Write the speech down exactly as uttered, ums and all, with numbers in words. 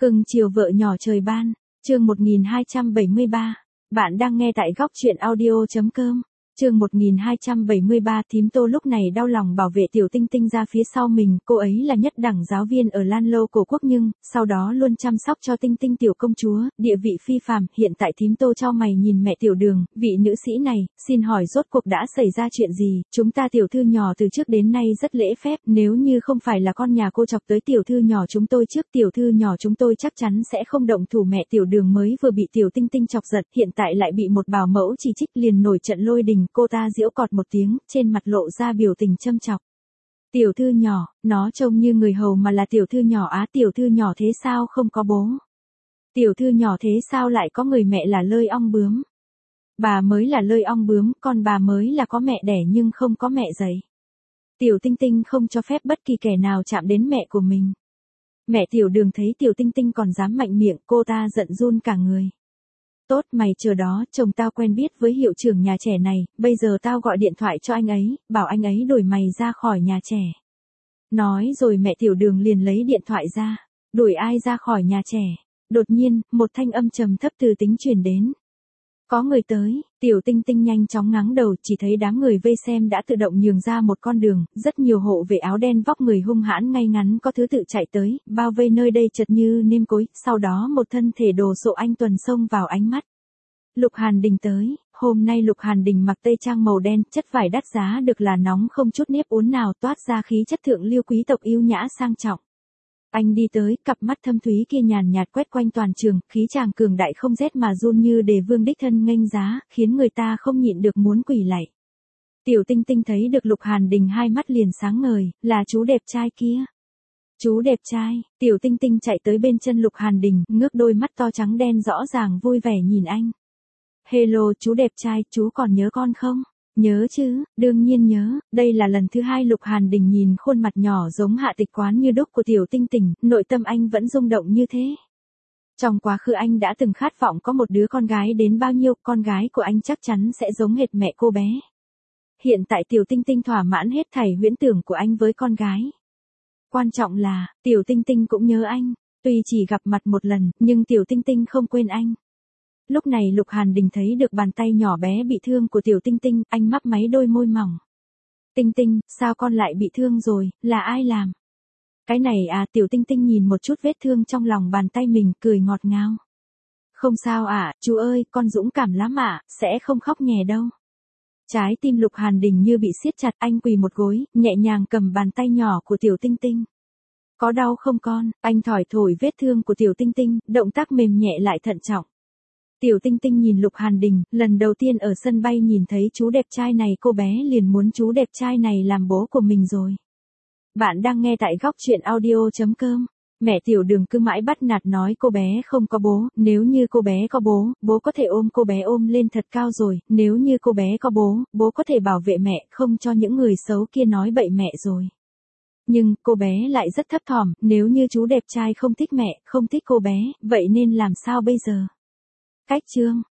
Cưng chiều vợ nhỏ trời ban, chương một nghìn hai trăm bảy mươi ba. Bạn đang nghe tại góc truyện audio.com. Chương một nghìn hai trăm bảy mươi ba. Thím Tô lúc này đau lòng bảo vệ Tiểu Tinh Tinh ra phía sau mình, cô ấy là nhất đẳng giáo viên ở Lan Lâu cổ quốc nhưng, sau đó luôn chăm sóc cho Tinh Tinh tiểu công chúa, địa vị phi phàm. Hiện tại thím Tô chau mày nhìn mẹ Tiểu Đường, vị nữ sĩ này, xin hỏi rốt cuộc đã xảy ra chuyện gì? Chúng ta tiểu thư nhỏ từ trước đến nay rất lễ phép, nếu như không phải là con nhà cô chọc tới tiểu thư nhỏ chúng tôi trước, tiểu thư nhỏ chúng tôi chắc chắn sẽ không động thủ. Mẹ Tiểu Đường mới vừa bị Tiểu Tinh Tinh chọc giận, hiện tại lại bị một bảo mẫu chỉ trích liền nổi trận lôi đình. Cô ta giễu cọt một tiếng, trên mặt lộ ra biểu tình châm chọc. Tiểu thư nhỏ, nó trông như người hầu mà là tiểu thư nhỏ á, tiểu thư nhỏ thế sao không có bố? Tiểu thư nhỏ thế sao lại có người mẹ là lơi ong bướm? Bà mới là lơi ong bướm, còn bà mới là có mẹ đẻ nhưng không có mẹ dạy. Tiểu Tinh Tinh không cho phép bất kỳ kẻ nào chạm đến mẹ của mình. Mẹ Tiểu Đường thấy Tiểu Tinh Tinh còn dám mạnh miệng, cô ta giận run cả người. Tốt, mày chờ đó, chồng tao quen biết với hiệu trưởng nhà trẻ này, bây giờ tao gọi điện thoại cho anh ấy, bảo anh ấy đuổi mày ra khỏi nhà trẻ. Nói rồi mẹ Tiểu Đường liền lấy điện thoại ra. Đuổi ai ra khỏi nhà trẻ? Đột nhiên, một thanh âm trầm thấp từ tính truyền đến. Có người tới. Tiểu Tinh Tinh nhanh chóng ngáng đầu, chỉ thấy đám người vây xem đã tự động nhường ra một con đường, rất nhiều hộ vệ áo đen vóc người hung hãn ngay ngắn có thứ tự chạy tới, bao vây nơi đây chật như nêm cối, sau đó một thân thể đồ sộ anh tuần xông vào ánh mắt. Lục Hàn Đình tới, hôm nay Lục Hàn Đình mặc tây trang màu đen, chất vải đắt giá được là nóng không chút nếp uốn nào, toát ra khí chất thượng lưu quý tộc yêu nhã sang trọng. Anh đi tới, cặp mắt thâm thúy kia nhàn nhạt quét quanh toàn trường, khí chàng cường đại không rét mà run như đề vương đích thân nghênh giá, khiến người ta không nhịn được muốn quỳ lạy. Tiểu Tinh Tinh thấy được Lục Hàn Đình hai mắt liền sáng ngời, là chú đẹp trai kia. Chú đẹp trai. Tiểu Tinh Tinh chạy tới bên chân Lục Hàn Đình, ngước đôi mắt to trắng đen rõ ràng vui vẻ nhìn anh. Hello chú đẹp trai, chú còn nhớ con không? Nhớ chứ, đương nhiên nhớ, đây là lần thứ hai Lục Hàn Đình nhìn khuôn mặt nhỏ giống Hạ Tịch Quán như đúc của Tiểu Tinh Tinh, nội tâm anh vẫn rung động như thế. Trong quá khứ anh đã từng khát vọng có một đứa con gái đến bao nhiêu, con gái của anh chắc chắn sẽ giống hệt mẹ cô bé. Hiện tại Tiểu Tinh Tinh thỏa mãn hết thảy huyễn tưởng của anh với con gái. Quan trọng là, Tiểu Tinh Tinh cũng nhớ anh, tuy chỉ gặp mặt một lần, nhưng Tiểu Tinh Tinh không quên anh. Lúc này Lục Hàn Đình thấy được bàn tay nhỏ bé bị thương của Tiểu Tinh Tinh, anh mấp máy đôi môi mỏng. Tinh Tinh, sao con lại bị thương rồi, là ai làm? Cái này à, Tiểu Tinh Tinh nhìn một chút vết thương trong lòng bàn tay mình, cười ngọt ngào. Không sao ạ, à, chú ơi, con dũng cảm lắm ạ, à, sẽ không khóc nhè đâu. Trái tim Lục Hàn Đình như bị siết chặt, anh quỳ một gối, nhẹ nhàng cầm bàn tay nhỏ của Tiểu Tinh Tinh. Có đau không con? Anh thổi thổi vết thương của Tiểu Tinh Tinh, động tác mềm nhẹ lại thận trọng. Tiểu Tinh Tinh nhìn Lục Hàn Đình, lần đầu tiên ở sân bay nhìn thấy chú đẹp trai này, cô bé liền muốn chú đẹp trai này làm bố của mình rồi. Bạn đang nghe tại góc truyện audio.com. Mẹ Tiểu Đường cứ mãi bắt nạt nói cô bé không có bố, nếu như cô bé có bố, bố có thể ôm cô bé ôm lên thật cao rồi, nếu như cô bé có bố, bố có thể bảo vệ mẹ, không cho những người xấu kia nói bậy mẹ rồi. Nhưng, cô bé lại rất thấp thỏm, nếu như chú đẹp trai không thích mẹ, không thích cô bé, vậy nên làm sao bây giờ? Cách chương,